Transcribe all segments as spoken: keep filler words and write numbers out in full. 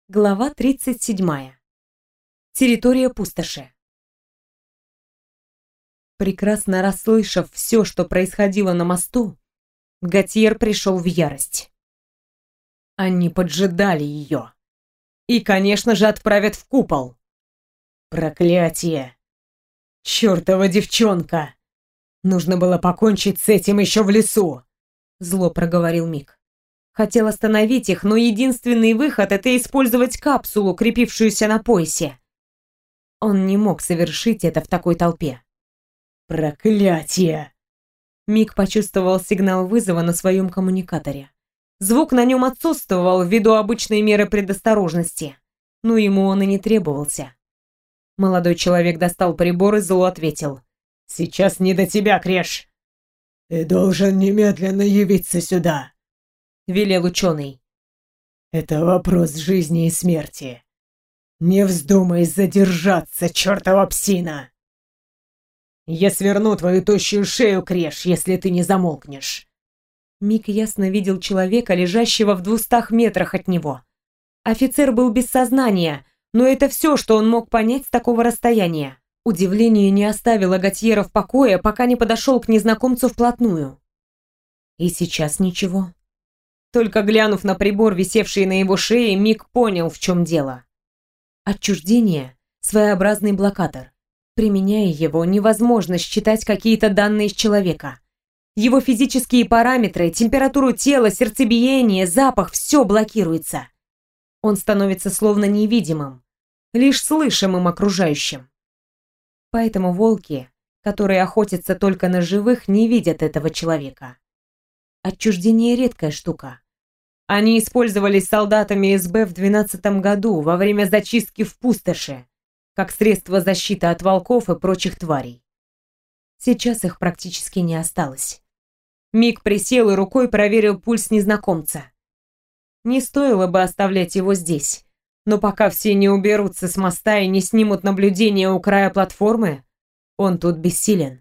Глава тридцать седьмая. Территория пустоши. Прекрасно расслышав все, что происходило на мосту, Готьер пришел в ярость. Они поджидали ее. И, конечно же, отправят в купол. Проклятие! Чёртова девчонка! Нужно было покончить с этим еще в лесу, зло проговорил Мик. Хотел остановить их, но единственный выход — это использовать капсулу, крепившуюся на поясе. Он не мог совершить это в такой толпе. Проклятие! Мик почувствовал сигнал вызова на своем коммуникаторе. Звук на нем отсутствовал ввиду обычной меры предосторожности, но ему он и не требовался. Молодой человек достал прибор и зло ответил. «Сейчас не до тебя, Креш!» «Ты должен немедленно явиться сюда», — велел ученый. «Это вопрос жизни и смерти. Не вздумай задержаться, чертова псина!» «Я сверну твою тощую шею, Креш, если ты не замолкнешь!» Мик ясно видел человека, лежащего в двухстах метрах от него. Офицер был без сознания, но это все, что он мог понять с такого расстояния. Удивление не оставило Готьера в покое, пока не подошел к незнакомцу вплотную. И сейчас ничего. Только глянув на прибор, висевший на его шее, Мик понял, в чем дело. Отчуждение — своеобразный блокатор. Применяя его, невозможно считать какие-то данные с человека. Его физические параметры, температуру тела, сердцебиение, запах — все блокируется. Он становится словно невидимым, лишь слышимым окружающим. Поэтому волки, которые охотятся только на живых, не видят этого человека. Отчуждение — редкая штука. Они использовались солдатами эс бэ в двенадцатом году во время зачистки в пустоши, как средство защиты от волков и прочих тварей. Сейчас их практически не осталось. Мик присел и рукой проверил пульс незнакомца. Не стоило бы оставлять его здесь, но пока все не уберутся с моста и не снимут наблюдение у края платформы, он тут бессилен.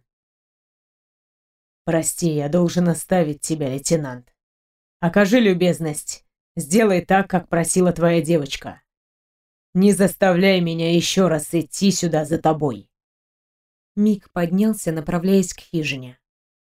«Прости, я должен оставить тебя, лейтенант. Окажи любезность, сделай так, как просила твоя девочка. Не заставляй меня еще раз идти сюда за тобой». Мик поднялся, направляясь к хижине.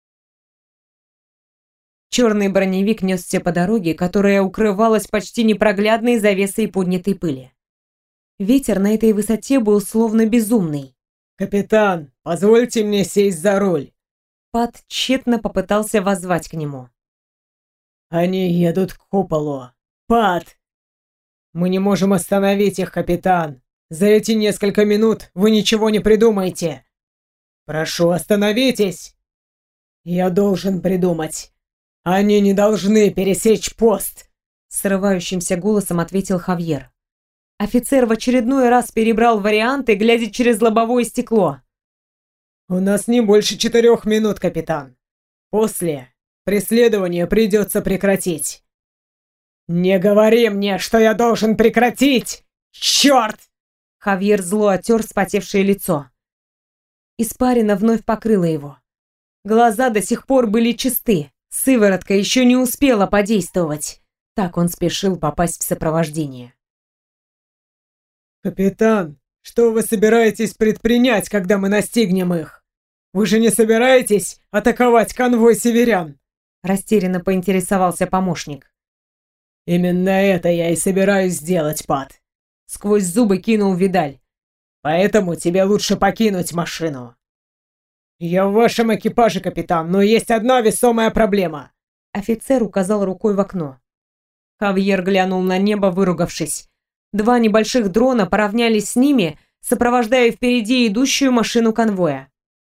Черный броневик несся по дороге, которая укрывалась почти непроглядной завесой поднятой пыли. Ветер на этой высоте был словно безумный. «Капитан, позвольте мне сесть за руль». Пат тщетно попытался воззвать к нему. «Они едут к куполу. Пат! Мы не можем остановить их, капитан. За эти несколько минут вы ничего не придумаете. Прошу, остановитесь. Я должен придумать. Они не должны пересечь пост», — срывающимся голосом ответил Хавьер. Офицер в очередной раз перебрал варианты, глядя через лобовое стекло. «У нас не больше четырех минут, капитан. После преследование придется прекратить». «Не говори мне, что я должен прекратить! Черт!» Хавьер зло оттер вспотевшее лицо. Испарина вновь покрыла его. Глаза до сих пор были чисты. Сыворотка еще не успела подействовать. Так он спешил попасть в сопровождение. «Капитан, что вы собираетесь предпринять, когда мы настигнем их? Вы же не собираетесь атаковать конвой северян?» Растерянно поинтересовался помощник. «Именно это я и собираюсь сделать, Пат», — сквозь зубы кинул Видаль. «Поэтому тебе лучше покинуть машину». «Я в вашем экипаже, капитан, но есть одна весомая проблема». Офицер указал рукой в окно. Хавьер глянул на небо, выругавшись. Два небольших дрона поравнялись с ними, сопровождая впереди идущую машину конвоя.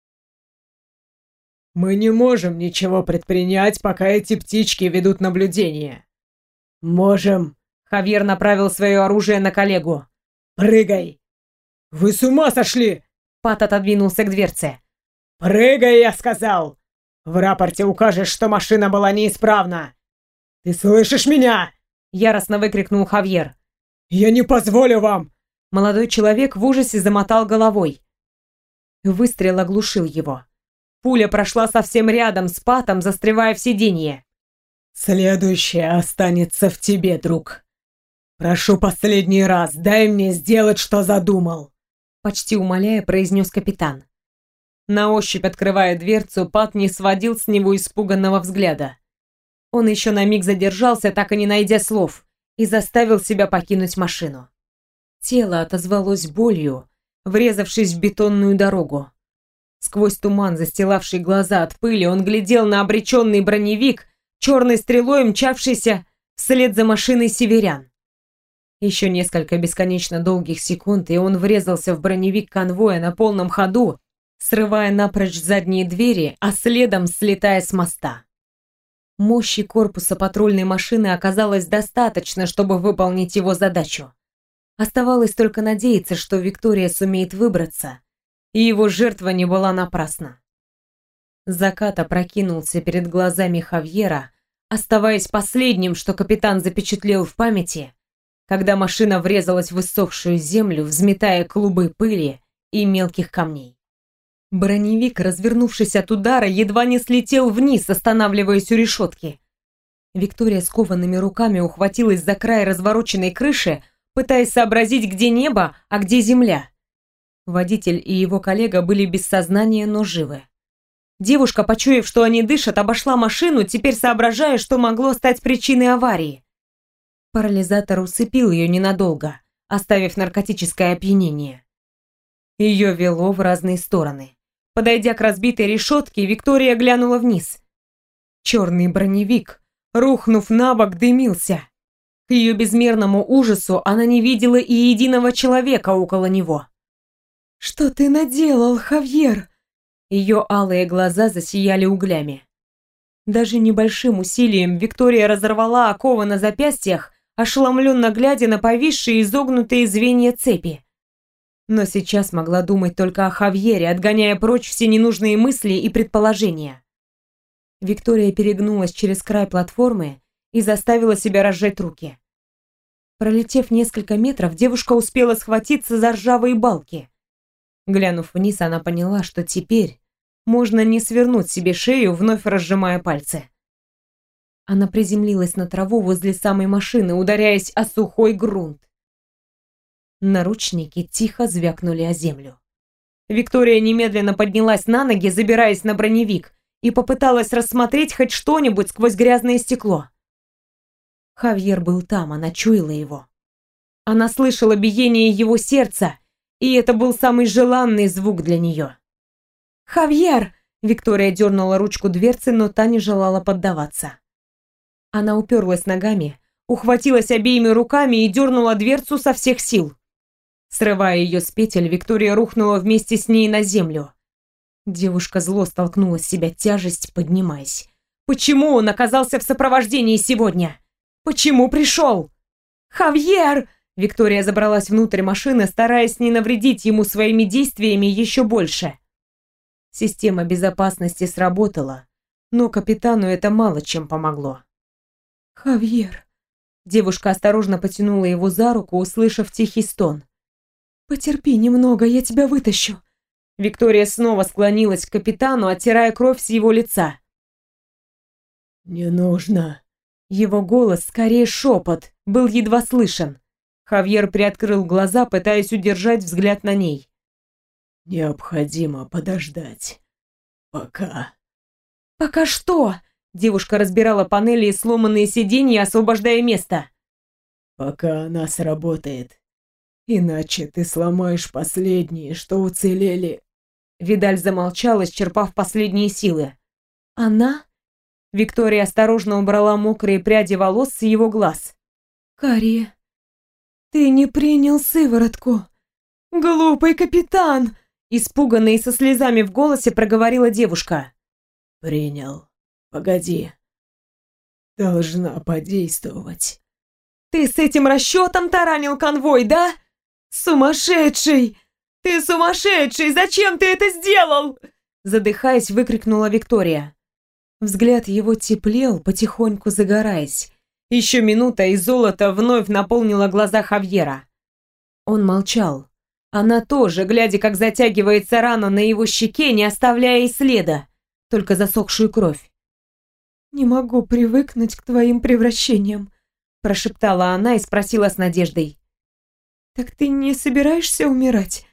«Мы не можем ничего предпринять, пока эти птички ведут наблюдение». «Можем». Хавьер направил свое оружие на коллегу. «Прыгай!» «Вы с ума сошли?» Пат отодвинулся к дверце. «Прыгай, я сказал! В рапорте укажешь, что машина была неисправна! Ты слышишь меня?» Яростно выкрикнул Хавьер. «Я не позволю вам!» Молодой человек в ужасе замотал головой. Выстрел оглушил его. Пуля прошла совсем рядом с Патом, застревая в сиденье. «Следующее останется в тебе, друг. «Прошу последний раз, дай мне сделать, что задумал!» Почти умоляя, произнес капитан. На ощупь открывая дверцу, Пат не сводил с него испуганного взгляда. Он еще на миг задержался, так и не найдя слов, и заставил себя покинуть машину. Тело отозвалось болью, врезавшись в бетонную дорогу. Сквозь туман, застилавший глаза от пыли, он глядел на обреченный броневик, черной стрелой мчавшийся вслед за машиной северян. Еще несколько бесконечно долгих секунд, и он врезался в броневик конвоя на полном ходу, срывая напрочь задние двери, а следом слетая с моста. Мощи корпуса патрульной машины оказалось достаточно, чтобы выполнить его задачу. Оставалось только надеяться, что Виктория сумеет выбраться, и его жертва не была напрасна. Закат опрокинулся перед глазами Хавьера, оставаясь последним, что капитан запечатлел в памяти, когда машина врезалась в иссохшую землю, взметая клубы пыли и мелких камней. Броневик, развернувшись от удара, едва не слетел вниз, останавливаясь у решетки. Виктория скованными руками ухватилась за край развороченной крыши, пытаясь сообразить, где небо, а где земля. Водитель и его коллега были без сознания, но живы. Девушка, почуяв, что они дышат, обошла машину, теперь соображая, что могло стать причиной аварии. Парализатор усыпил ее ненадолго, оставив наркотическое опьянение. Ее вело в разные стороны. Подойдя к разбитой решетке, Виктория глянула вниз. Черный броневик, рухнув на бок, дымился. К ее безмерному ужасу она не видела и единого человека около него. «Что ты наделал, Хавьер?» Ее алые глаза засияли углями. Даже небольшим усилием Виктория разорвала оковы на запястьях, ошеломленно глядя на повисшие изогнутые звенья цепи. Но сейчас могла думать только о Хавьере, отгоняя прочь все ненужные мысли и предположения. Виктория перегнулась через край платформы и заставила себя разжать руки. Пролетев несколько метров, девушка успела схватиться за ржавые балки. Глянув вниз, она поняла, что теперь можно не свернуть себе шею, вновь разжимая пальцы. Она приземлилась на траву возле самой машины, ударяясь о сухой грунт. Наручники тихо звякнули о землю. Виктория немедленно поднялась на ноги, забираясь на броневик, и попыталась рассмотреть хоть что-нибудь сквозь грязное стекло. Хавьер был там, она чуяла его. Она слышала биение его сердца, и это был самый желанный звук для нее. «Хавьер!» — Виктория дернула ручку дверцы, но та не желала поддаваться. Она уперлась ногами, ухватилась обеими руками и дернула дверцу со всех сил. Срывая ее с петель, Виктория рухнула вместе с ней на землю. Девушка зло столкнула с себя тяжесть, поднимаясь. Почему он оказался в сопровождении сегодня? Почему пришел? «Хавьер!» Виктория забралась внутрь машины, стараясь не навредить ему своими действиями еще больше. Система безопасности сработала, но капитану это мало чем помогло. «Хавьер!» Девушка осторожно потянула его за руку, услышав тихий стон. «Потерпи немного, я тебя вытащу». Виктория снова склонилась к капитану, оттирая кровь с его лица. «Не нужно». Его голос, скорее шепот, был едва слышен. Хавьер приоткрыл глаза, пытаясь удержать взгляд на ней. «Необходимо подождать. Пока». «Пока что?» Девушка разбирала панели и сломанные сиденья, освобождая место. «Пока она сработает. Иначе ты сломаешь последние, что уцелели». Видаль замолчал, исчерпав последние силы. «Она?» Виктория осторожно убрала мокрые пряди волос с его глаз. «Кари, ты не принял сыворотку. Глупый капитан!» Испуганно и со слезами в голосе проговорила девушка. «Принял. Погоди. Должна подействовать». «Ты с этим расчетом таранил конвой, да? Сумасшедший! Ты сумасшедший! Зачем ты это сделал?» Задыхаясь, выкрикнула Виктория. Взгляд его теплел, потихоньку загораясь. Еще минута, и золото вновь наполнило глаза Хавьера. Он молчал. Она тоже, глядя, как затягивается рана на его щеке, не оставляя и следа, только засохшую кровь. «Не могу привыкнуть к твоим превращениям», прошептала она и спросила с надеждой. «Так ты не собираешься умирать?»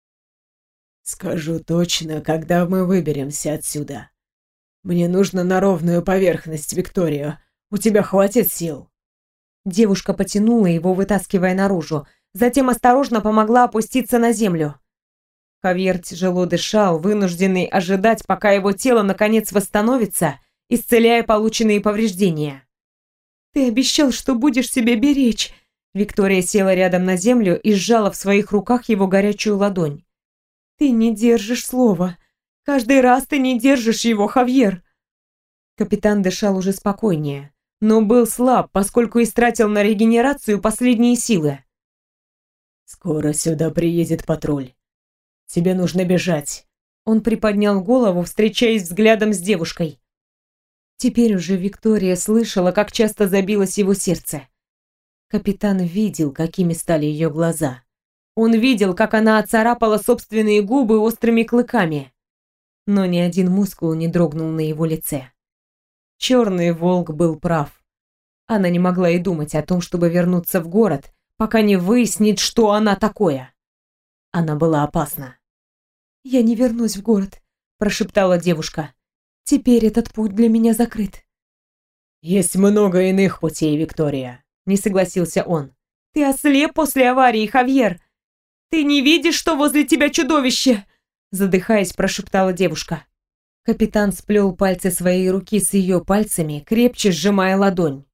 «Скажу точно, когда мы выберемся отсюда. Мне нужно на ровную поверхность, Виктория. У тебя хватит сил?» Девушка потянула его, вытаскивая наружу, затем осторожно помогла опуститься на землю. Хавьер тяжело дышал, вынужденный ожидать, пока его тело наконец восстановится, исцеляя полученные повреждения. «Ты обещал, что будешь себя беречь!» Виктория села рядом на землю и сжала в своих руках его горячую ладонь. «Ты не держишь слова. Каждый раз ты не держишь его, Хавьер!» Капитан дышал уже спокойнее, но был слаб, поскольку истратил на регенерацию последние силы. «Скоро сюда приедет патруль. Тебе нужно бежать». Он приподнял голову, встречаясь взглядом с девушкой. Теперь уже Виктория слышала, как часто забилось его сердце. Капитан видел, какими стали ее глаза. Он видел, как она оцарапала собственные губы острыми клыками. Но ни один мускул не дрогнул на его лице. Черный волк был прав. Она не могла и думать о том, чтобы вернуться в город, пока не выяснит, что она такое. Она была опасна. «Я не вернусь в город», – прошептала девушка. «Теперь этот путь для меня закрыт». «Есть много иных путей, Виктория», – не согласился он. «Ты ослеп после аварии, Хавьер! Ты не видишь, что возле тебя чудовище?» Задыхаясь, прошептала девушка. Капитан сплел пальцы своей руки с ее пальцами, крепче сжимая ладонь.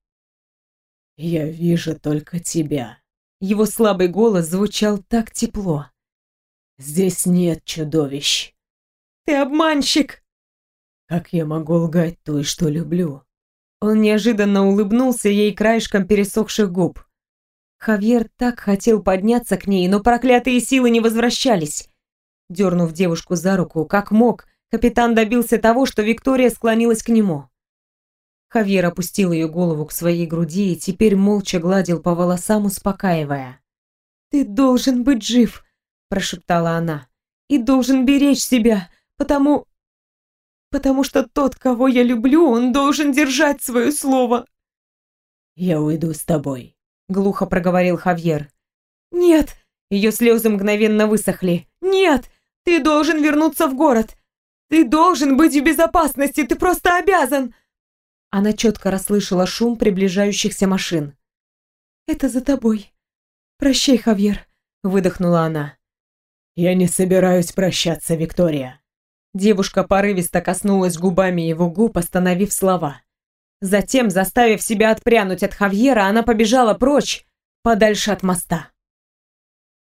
«Я вижу только тебя». Его слабый голос звучал так тепло. «Здесь нет чудовищ». «Ты обманщик!» «Как я могу лгать той, что люблю?» Он неожиданно улыбнулся ей краешком пересохших губ. Хавьер так хотел подняться к ней, но проклятые силы не возвращались. Дернув девушку за руку, как мог, капитан добился того, что Виктория склонилась к нему. Хавьер опустил ее голову к своей груди и теперь молча гладил по волосам, успокаивая. «Ты должен быть жив!» – прошептала она. «И должен беречь себя, потому... потому что тот, кого я люблю, он должен держать свое слово!» «Я уйду с тобой», – глухо проговорил Хавьер. «Нет!» – ее слезы мгновенно высохли. «Нет! Ты должен вернуться в город! Ты должен быть в безопасности! Ты просто обязан!» Она четко расслышала шум приближающихся машин. «Это за тобой. Прощай, Хавьер», – выдохнула она. «Я не собираюсь прощаться, Виктория». Девушка порывисто коснулась губами его губ, остановив слова. Затем, заставив себя отпрянуть от Хавьера, она побежала прочь, подальше от моста.